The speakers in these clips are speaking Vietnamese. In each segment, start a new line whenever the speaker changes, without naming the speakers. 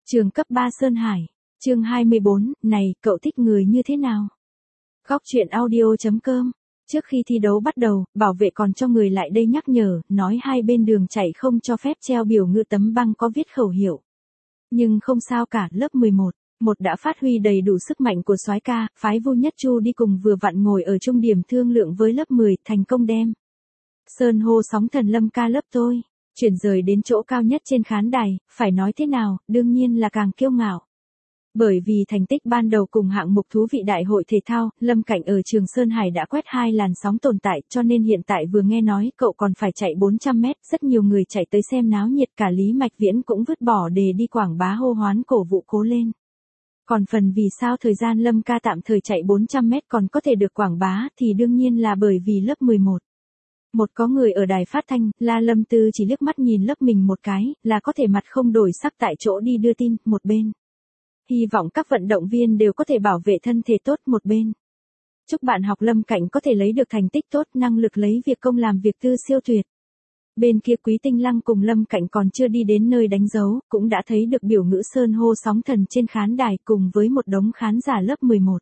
Trường cấp 3 Sơn Hải, chương 24, này, cậu thích người như thế nào? Góc truyện audio.com. Trước khi thi đấu bắt đầu, bảo vệ còn cho người lại đây nhắc nhở, nói hai bên đường chạy không cho phép treo biểu ngữ tấm băng có viết khẩu hiệu. Nhưng không sao cả, lớp 11. Một đã phát huy đầy đủ sức mạnh của soái ca, phái Vu Nhất Chu đi cùng vừa vặn ngồi ở trung điểm thương lượng với lớp 10, thành công đem Sơn hô sóng thần Lâm ca lớp tôi chuyển rời đến chỗ cao nhất trên khán đài, phải nói thế nào, đương nhiên là càng kiêu ngạo. Bởi vì thành tích ban đầu cùng hạng mục thú vị đại hội thể thao, Lâm Cảnh ở trường Sơn Hải đã quét 2 làn sóng tồn tại, cho nên hiện tại vừa nghe nói cậu còn phải chạy 400 mét, rất nhiều người chạy tới xem náo nhiệt, cả Lý Mạch Viễn cũng vứt bỏ đề đi quảng bá hô hoán cổ vũ cố lên. Còn phần vì sao thời gian Lâm ca tạm thời chạy 400 mét còn có thể được quảng bá thì đương nhiên là bởi vì lớp 11. Một có người ở đài phát thanh, La Lâm Tư chỉ liếc mắt nhìn lớp mình một cái, là có thể mặt không đổi sắc tại chỗ đi đưa tin, một bên. Hy vọng các vận động viên đều có thể bảo vệ thân thể tốt, một bên. Chúc bạn học Lâm Cảnh có thể lấy được thành tích tốt, năng lực lấy việc công làm việc tư siêu tuyệt. Bên kia Quý Tinh Lăng cùng Lâm Cảnh còn chưa đi đến nơi đánh dấu, cũng đã thấy được biểu ngữ sơn hô sóng thần trên khán đài cùng với một đống khán giả lớp 11.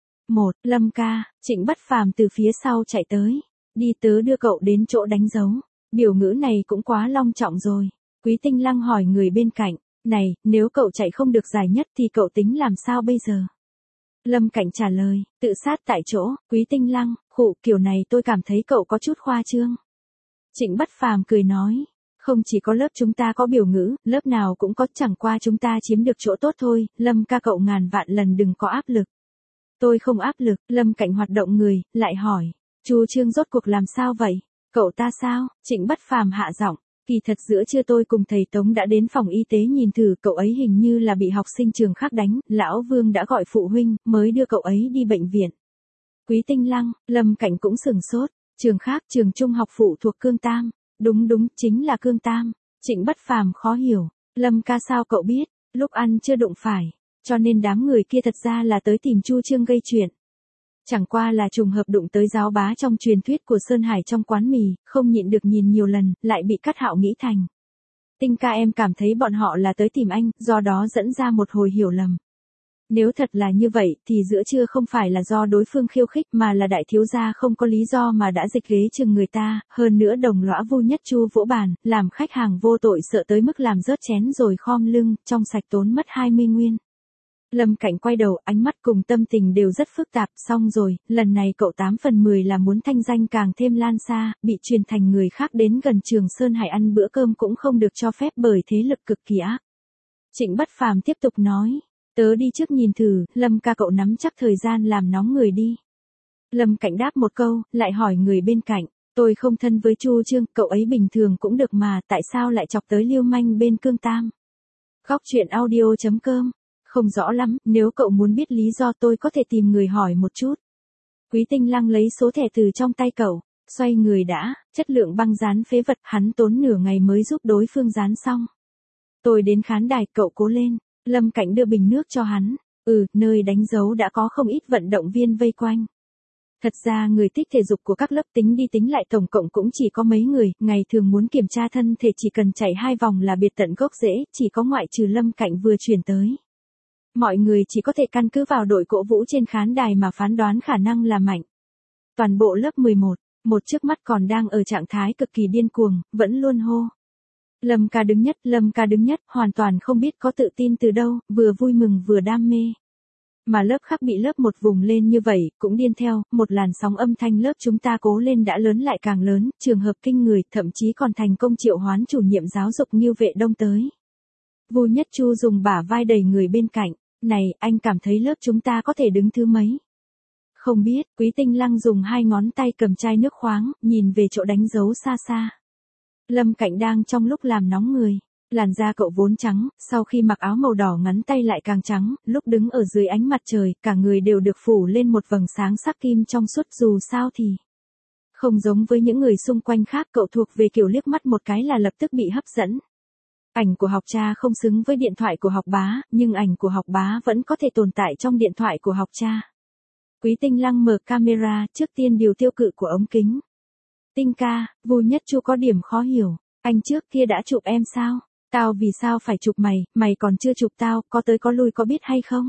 Lâm ca, Trịnh Bất Phàm từ phía sau chạy tới. Đi tớ đưa cậu đến chỗ đánh dấu. Biểu ngữ này cũng quá long trọng rồi. Quý Tinh Lăng hỏi người bên cạnh. Này, nếu cậu chạy không được giải nhất thì cậu tính làm sao bây giờ? Lâm Cảnh trả lời, tự sát tại chỗ. Quý Tinh Lăng, khụ, kiểu này tôi cảm thấy cậu có chút khoa trương. Trịnh Bất Phàm cười nói. Không chỉ có lớp chúng ta có biểu ngữ, lớp nào cũng có, chẳng qua chúng ta chiếm được chỗ tốt thôi. Lâm ca cậu ngàn vạn lần đừng có áp lực. Tôi không áp lực. Lâm Cảnh hoạt động người, lại hỏi. Chu Trương rốt cuộc làm sao vậy? Cậu ta sao? Trịnh Bất Phàm hạ giọng. Kỳ thật giữa trưa tôi cùng thầy Tống đã đến phòng y tế nhìn thử, cậu ấy hình như là bị học sinh trường khác đánh, lão Vương đã gọi phụ huynh, mới đưa cậu ấy đi bệnh viện. Quý Tinh Lăng, Lâm Cảnh cũng sửng sốt. Trường khác, trường trung học phụ thuộc Cương Tam. Đúng, chính là Cương Tam. Trịnh Bất Phàm khó hiểu. Lâm ca sao cậu biết? Lúc ăn chưa đụng phải. Cho nên đám người kia thật ra là tới tìm Chu Trương gây chuyện. Chẳng qua là trùng hợp đụng tới giáo bá trong truyền thuyết của Sơn Hải trong quán mì, không nhịn được nhìn nhiều lần, lại bị Cát Hạo nghĩ thành. Tinh ca em cảm thấy bọn họ là tới tìm anh, do đó dẫn ra một hồi hiểu lầm. Nếu thật là như vậy, thì giữa trưa không phải là do đối phương khiêu khích mà là đại thiếu gia không có lý do mà đã dịch ghế chừng người ta, hơn nữa đồng lõa Vu Nhất Chu vỗ bàn, làm khách hàng vô tội sợ tới mức làm rớt chén rồi khom lưng, trong sạch tốn mất 20 nguyên. Lâm Cảnh quay đầu, ánh mắt cùng tâm tình đều rất phức tạp, xong rồi, lần này cậu 8 phần 10 là muốn thanh danh càng thêm lan xa, bị truyền thành người khác đến gần trường Sơn Hải ăn bữa cơm cũng không được cho phép bởi thế lực cực kỳ ác. Trịnh Bất Phàm tiếp tục nói, tớ đi trước nhìn thử, Lâm ca cậu nắm chắc thời gian làm nóng người đi. Lâm Cảnh đáp một câu, lại hỏi người bên cạnh, tôi không thân với Chu Trương, cậu ấy bình thường cũng được mà, tại sao lại chọc tới lưu manh bên Cương Tam? Góc truyện audio.com. Không rõ lắm, nếu cậu muốn biết lý do tôi có thể tìm người hỏi một chút. Quý Tinh Lăng lấy số thẻ từ trong tay cậu, xoay người đã, chất lượng băng dán phế vật, hắn tốn nửa ngày mới giúp đối phương dán xong. Tôi đến khán đài, cậu cố lên. Lâm Cảnh đưa bình nước cho hắn. Nơi đánh dấu đã có không ít vận động viên vây quanh. Thật ra người thích thể dục của các lớp tính đi tính lại tổng cộng cũng chỉ có mấy người, ngày thường muốn kiểm tra thân thể chỉ cần chạy 2 vòng là biệt tận gốc rễ, chỉ có ngoại trừ Lâm Cảnh vừa chuyển tới. Mọi người chỉ có thể căn cứ vào đội cổ vũ trên khán đài mà phán đoán khả năng là mạnh. Toàn bộ lớp 11, một trước mắt còn đang ở trạng thái cực kỳ điên cuồng, vẫn luôn hô. Lâm ca đứng nhất, Lâm ca đứng nhất, hoàn toàn không biết có tự tin từ đâu, vừa vui mừng vừa đam mê. Mà lớp khác bị lớp một vùng lên như vậy, cũng điên theo, một làn sóng âm thanh lớp chúng ta cố lên đã lớn lại càng lớn, trường hợp kinh người, thậm chí còn thành công triệu hoán chủ nhiệm giáo dục Ngưu Vệ Đông tới. Vu Nhất Chu dùng bả vai đẩy người bên cạnh. Này, anh cảm thấy lớp chúng ta có thể đứng thứ mấy? Không biết, Quý Tinh Lăng dùng 2 ngón tay cầm chai nước khoáng, nhìn về chỗ đánh dấu xa xa. Lâm Cảnh đang trong lúc làm nóng người. Làn da cậu vốn trắng, sau khi mặc áo màu đỏ ngắn tay lại càng trắng, lúc đứng ở dưới ánh mặt trời, cả người đều được phủ lên một vầng sáng sắc kim trong suốt, dù sao thì. Không giống với những người xung quanh khác, cậu thuộc về kiểu liếc mắt một cái là lập tức bị hấp dẫn. Ảnh của học cha không xứng với điện thoại của học bá, nhưng ảnh của học bá vẫn có thể tồn tại trong điện thoại của học cha. Quý Tinh Lăng mở camera, trước tiên điều tiêu cự của ống kính. Tinh ca, Vu Nhất Chu có điểm khó hiểu, anh trước kia đã chụp em sao? Tao vì sao phải chụp mày, mày còn chưa chụp tao, có tới có lui có biết hay không?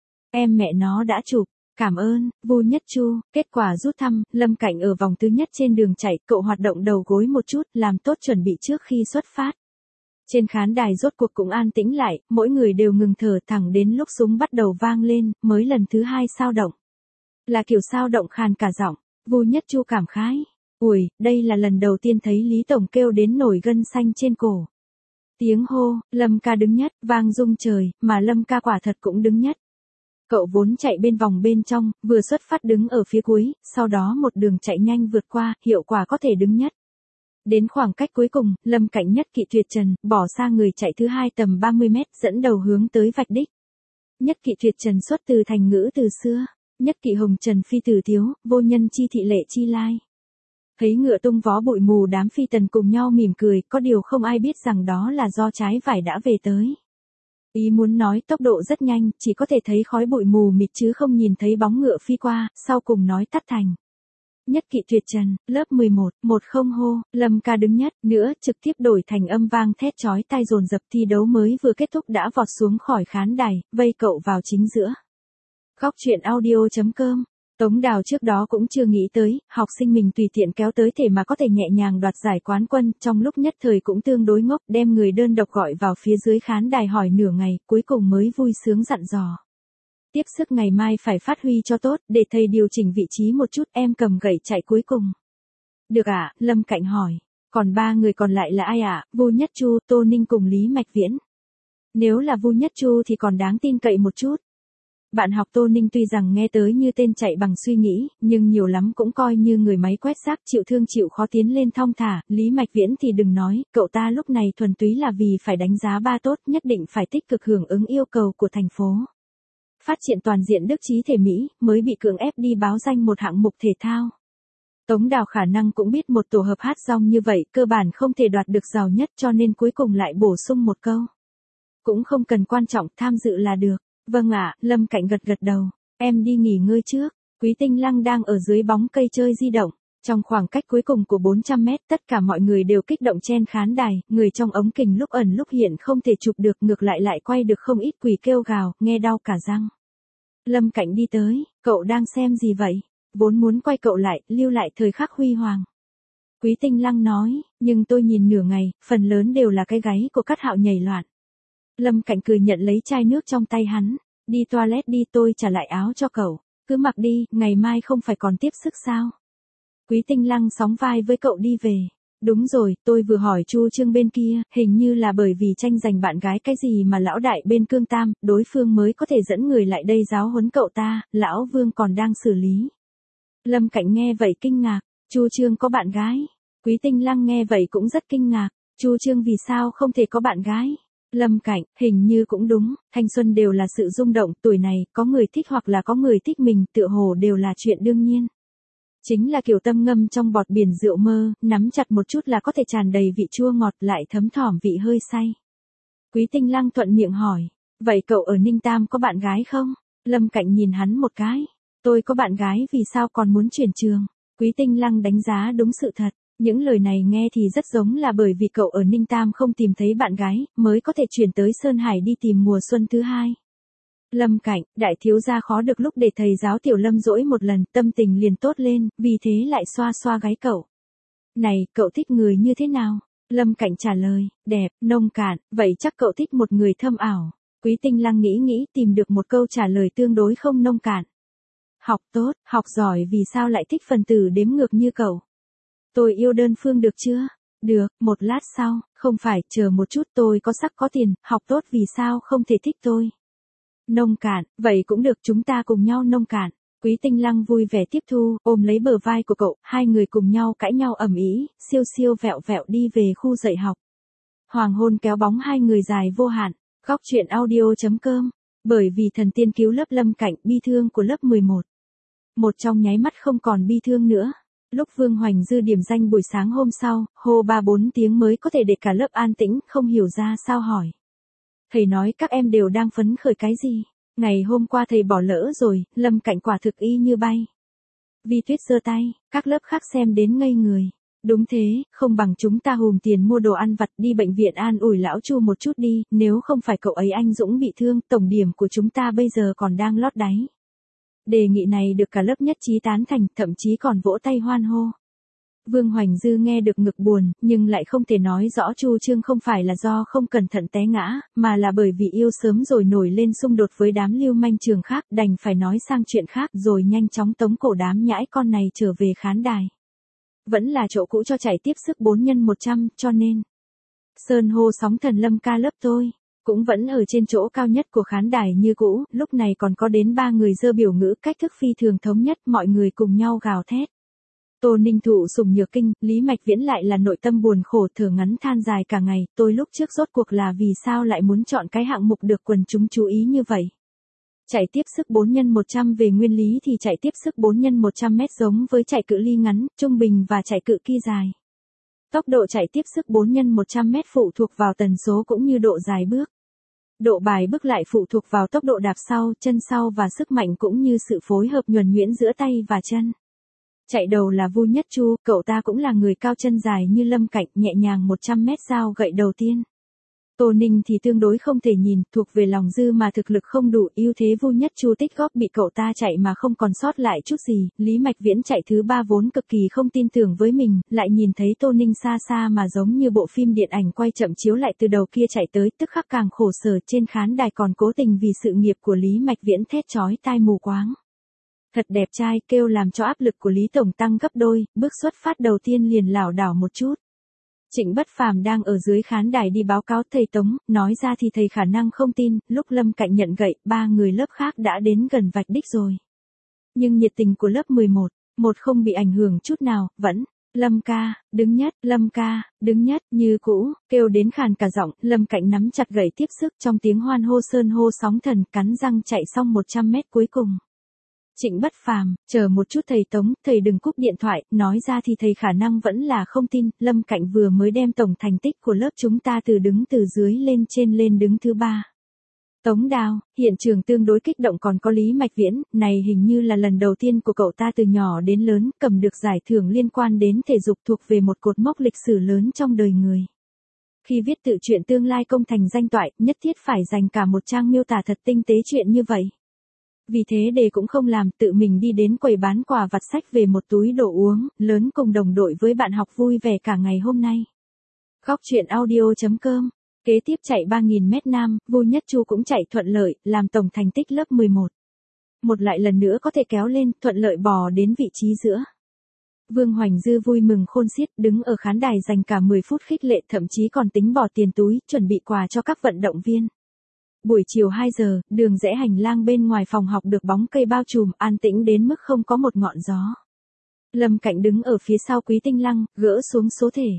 Em mẹ nó đã chụp. Cảm ơn, Vu Nhất Chu. Kết quả rút thăm, Lâm Cảnh ở vòng thứ nhất trên đường chạy, cậu hoạt động đầu gối một chút, làm tốt chuẩn bị trước khi xuất phát. Trên khán đài rốt cuộc cũng an tĩnh lại, mỗi người đều ngừng thở thẳng đến lúc súng bắt đầu vang lên, mới lần thứ hai sao động. Là kiểu sao động khàn cả giọng, Vu Nhất Chu cảm khái. Ui, đây là lần đầu tiên thấy Lý Tổng kêu đến nổi gân xanh trên cổ. Tiếng hô, Lâm ca đứng nhất, vang rung trời, mà Lâm ca quả thật cũng đứng nhất. Cậu vốn chạy bên vòng bên trong, vừa xuất phát đứng ở phía cuối, sau đó một đường chạy nhanh vượt qua, hiệu quả có thể đứng nhất. Đến khoảng cách cuối cùng, Lâm Cảnh Nhất Kỵ Tuyệt Trần, bỏ xa người chạy thứ hai tầm 30 mét, dẫn đầu hướng tới vạch đích. Nhất Kỵ Tuyệt Trần xuất từ thành ngữ từ xưa, Nhất Kỵ Hồng Trần phi tử tiếu, vô nhân chi thị lệ chi lai. Thấy ngựa tung vó bụi mù đám phi tần cùng nhau mỉm cười, có điều không ai biết rằng đó là do trái vải đã về tới. Ý muốn nói tốc độ rất nhanh, chỉ có thể thấy khói bụi mù mịt chứ không nhìn thấy bóng ngựa phi qua, sau cùng nói tắt thành. Nhất Kỵ Tuyệt Trần, lớp 11, 10 hô, Lâm ca đứng nhất, nữa, trực tiếp đổi thành âm vang thét chói tai dồn dập thi đấu mới vừa kết thúc đã vọt xuống khỏi khán đài, vây cậu vào chính giữa. Góc truyện audio.com. Tống Đào trước đó cũng chưa nghĩ tới, học sinh mình tùy tiện kéo tới thể mà có thể nhẹ nhàng đoạt giải quán quân, trong lúc nhất thời cũng tương đối ngốc, đem người đơn độc gọi vào phía dưới khán đài hỏi nửa ngày, cuối cùng mới vui sướng dặn dò. Tiếp sức ngày mai phải phát huy cho tốt, để thầy điều chỉnh vị trí một chút, em cầm gậy chạy cuối cùng. Được ạ, Lâm Cảnh hỏi. Còn ba người còn lại là ai ạ? Vu Nhất Chu, Tô Ninh cùng Lý Mạch Viễn. Nếu là Vu Nhất Chu thì còn đáng tin cậy một chút. Bạn học Tô Ninh tuy rằng nghe tới như tên chạy bằng suy nghĩ, nhưng nhiều lắm cũng coi như người máy quét rác chịu thương chịu khó tiến lên thong thả, Lý Mạch Viễn thì đừng nói, cậu ta lúc này thuần túy là vì phải đánh giá ba tốt, nhất định phải tích cực hưởng ứng yêu cầu của thành phố. Phát triển toàn diện đức trí thể Mỹ, mới bị cưỡng ép đi báo danh một hạng mục thể thao. Tống Đào khả năng cũng biết một tổ hợp hát rong như vậy, cơ bản không thể đoạt được giàu nhất cho nên cuối cùng lại bổ sung một câu. Cũng không cần quan trọng, tham dự là được. Vâng ạ, Lâm Cảnh gật gật đầu. Em đi nghỉ ngơi trước. Quý Tinh Lăng đang ở dưới bóng cây chơi di động. Trong khoảng cách cuối cùng của 400 mét, tất cả mọi người đều kích động chen khán đài, người trong ống kính lúc ẩn lúc hiện không thể chụp được, ngược lại quay được không ít quỷ kêu gào, nghe đau cả răng. Lâm Cảnh đi tới, cậu đang xem gì vậy? Vốn muốn quay cậu lại, lưu lại thời khắc huy hoàng. Quý Tinh Lăng nói, nhưng tôi nhìn nửa ngày, phần lớn đều là cái gáy của Cát Hạo nhảy loạn. Lâm Cảnh cười nhận lấy chai nước trong tay hắn, đi toilet đi, tôi trả lại áo cho cậu, cứ mặc đi, ngày mai không phải còn tiếp sức sao? Quý Tinh Lăng sóng vai với cậu đi về. Đúng rồi, tôi vừa hỏi Chu Trương bên kia, hình như là bởi vì tranh giành bạn gái cái gì mà lão đại bên Cương Tam, đối phương mới có thể dẫn người lại đây giáo huấn cậu ta, lão Vương còn đang xử lý. Lâm Cảnh nghe vậy kinh ngạc, Chu Trương có bạn gái. Quý Tinh Lăng nghe vậy cũng rất kinh ngạc, Chu Trương vì sao không thể có bạn gái? Lâm Cảnh, hình như cũng đúng, thanh xuân đều là sự rung động, tuổi này, có người thích hoặc là có người thích mình, tựa hồ đều là chuyện đương nhiên. Chính là kiểu tâm ngâm trong bọt biển rượu mơ, nắm chặt một chút là có thể tràn đầy vị chua ngọt lại thấm thỏm vị hơi say. Quý Tinh Lăng thuận miệng hỏi, vậy cậu ở Ninh Tam có bạn gái không? Lâm Cảnh nhìn hắn một cái, tôi có bạn gái vì sao còn muốn chuyển trường? Quý Tinh Lăng đánh giá đúng sự thật. Những lời này nghe thì rất giống là bởi vì cậu ở Ninh Tam không tìm thấy bạn gái, mới có thể chuyển tới Sơn Hải đi tìm mùa xuân thứ hai. Lâm Cảnh, đại thiếu gia khó được lúc để thầy giáo Tiểu Lâm dỗi một lần, tâm tình liền tốt lên, vì thế lại xoa xoa gáy cậu. Này, cậu thích người như thế nào? Lâm Cảnh trả lời, đẹp, nông cạn, vậy chắc cậu thích một người thâm ảo. Quý Tinh Lăng nghĩ tìm được một câu trả lời tương đối không nông cạn. Học tốt, học giỏi vì sao lại thích phần tử đếm ngược như cậu? Tôi yêu đơn phương được chưa? Được, một lát sau, không phải, chờ một chút, tôi có sắc có tiền, học tốt vì sao không thể thích tôi? Nông cạn, vậy cũng được, chúng ta cùng nhau nông cạn. Quý Tinh Lăng vui vẻ tiếp thu, ôm lấy bờ vai của cậu, hai người cùng nhau cãi nhau ầm ĩ, siêu vẹo đi về khu dạy học. Hoàng hôn kéo bóng hai người dài vô hạn. Góc truyện audio.com. Bởi vì thần tiên cứu lớp Lâm Cảnh, bi thương của lớp 11. Một trong nháy mắt không còn bi thương nữa. Lúc Vương Hoành Dư điểm danh buổi sáng hôm sau, hô 3-4 tiếng mới có thể để cả lớp an tĩnh, không hiểu ra sao hỏi. Thầy nói các em đều đang phấn khởi cái gì? Ngày hôm qua thầy bỏ lỡ rồi, Lâm Cảnh quả thực y như bay. Vi Tuyết giơ tay, các lớp khác xem đến ngây người. Đúng thế, không bằng chúng ta hùm tiền mua đồ ăn vặt đi bệnh viện an ủi lão Chu một chút đi, nếu không phải cậu ấy anh Dũng bị thương, tổng điểm của chúng ta bây giờ còn đang lót đáy. Đề nghị này được cả lớp nhất trí tán thành, thậm chí còn vỗ tay hoan hô. Vương Hoành Dư nghe được ngực buồn, nhưng lại không thể nói rõ Chu Trương không phải là do không cẩn thận té ngã, mà là bởi vì yêu sớm rồi nổi lên xung đột với đám lưu manh trường khác, đành phải nói sang chuyện khác rồi nhanh chóng tống cổ đám nhãi con này trở về khán đài. Vẫn là chỗ cũ cho chạy tiếp sức 4x100, cho nên Sơn hô sóng thần Lâm ca lớp tôi, cũng vẫn ở trên chỗ cao nhất của khán đài như cũ, lúc này còn có đến 3 người giơ biểu ngữ cách thức phi thường thống nhất, mọi người cùng nhau gào thét. Tô Ninh Thụ sủng nhược kinh, Lý Mạch Viễn lại là nội tâm buồn khổ thở ngắn than dài cả ngày, tôi lúc trước rốt cuộc là vì sao lại muốn chọn cái hạng mục được quần chúng chú ý như vậy. Chạy tiếp sức 4x100 về nguyên lý thì chạy tiếp sức 4x100 mét giống với chạy cự ly ngắn, trung bình và chạy cự ly dài. Tốc độ chạy tiếp sức 4x100 mét phụ thuộc vào tần số cũng như độ dài bước. Độ bài bước lại phụ thuộc vào tốc độ đạp sau, chân sau và sức mạnh cũng như sự phối hợp nhuần nhuyễn giữa tay và chân. Chạy đầu là Vu Nhất Chu, cậu ta cũng là người cao chân dài như Lâm Cạnh, nhẹ nhàng 100 mét giao gậy đầu tiên. Tô Ninh thì tương đối không thể nhìn, thuộc về lòng dư mà thực lực không đủ, ưu thế Vu Nhất Chu tích góp bị cậu ta chạy mà không còn sót lại chút gì, Lý Mạch Viễn chạy thứ 3 vốn cực kỳ không tin tưởng với mình, lại nhìn thấy Tô Ninh xa xa mà giống như bộ phim điện ảnh quay chậm chiếu lại từ đầu kia chạy tới, tức khắc càng khổ sở, trên khán đài còn cố tình vì sự nghiệp của Lý Mạch Viễn thét chói tai mù quáng. Thật đẹp trai, kêu làm cho áp lực của Lý Tổng tăng gấp đôi, bước xuất phát đầu tiên liền lảo đảo một chút. Trịnh Bất Phàm đang ở dưới khán đài đi báo cáo thầy Tống, nói ra thì thầy khả năng không tin, lúc Lâm Cạnh nhận gậy, 3 người lớp khác đã đến gần vạch đích rồi. Nhưng nhiệt tình của lớp 11, một không bị ảnh hưởng chút nào, vẫn, Lâm ca, đứng nhất, Lâm ca, đứng nhất, như cũ, kêu đến khàn cả giọng, Lâm Cạnh nắm chặt gậy tiếp sức trong tiếng hoan hô sơn hô sóng thần, cắn răng chạy xong 100 mét cuối cùng. Trịnh Bất Phàm, chờ một chút thầy Tống, thầy đừng cúp điện thoại, nói ra thì thầy khả năng vẫn là không tin, Lâm Cạnh vừa mới đem tổng thành tích của lớp chúng ta đứng từ dưới lên trên lên đứng thứ 3. Tống Đào, hiện trường tương đối kích động còn có Lý Mạch Viễn, này hình như là lần đầu tiên của cậu ta từ nhỏ đến lớn, cầm được giải thưởng liên quan đến thể dục thuộc về một cột mốc lịch sử lớn trong đời người. Khi viết tự truyện tương lai công thành danh toại, nhất thiết phải dành cả một trang miêu tả thật tinh tế chuyện như vậy. Vì thế đề cũng không làm, tự mình đi đến quầy bán quà vặt sách về một túi đồ uống, lớn cùng đồng đội với bạn học vui vẻ cả ngày hôm nay. Góc truyện audio.com. Kế tiếp chạy 3.000 mét nam, Vu Nhất Chu cũng chạy thuận lợi, làm tổng thành tích lớp 11. Một lại lần nữa có thể kéo lên, thuận lợi bò đến vị trí giữa. Vương Hoành Dư vui mừng khôn xiết, đứng ở khán đài dành cả 10 phút khích lệ, thậm chí còn tính bỏ tiền túi, chuẩn bị quà cho các vận động viên. Buổi chiều 2 giờ, đường rẽ hành lang bên ngoài phòng học được bóng cây bao trùm, an tĩnh đến mức không có một ngọn gió. Lâm Cạnh đứng ở phía sau Quý Tinh Lăng, gỡ xuống số thể.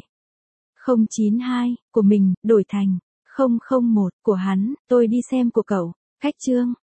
092, của mình, đổi thành 001, của hắn, tôi đi xem của cậu. Khách trương,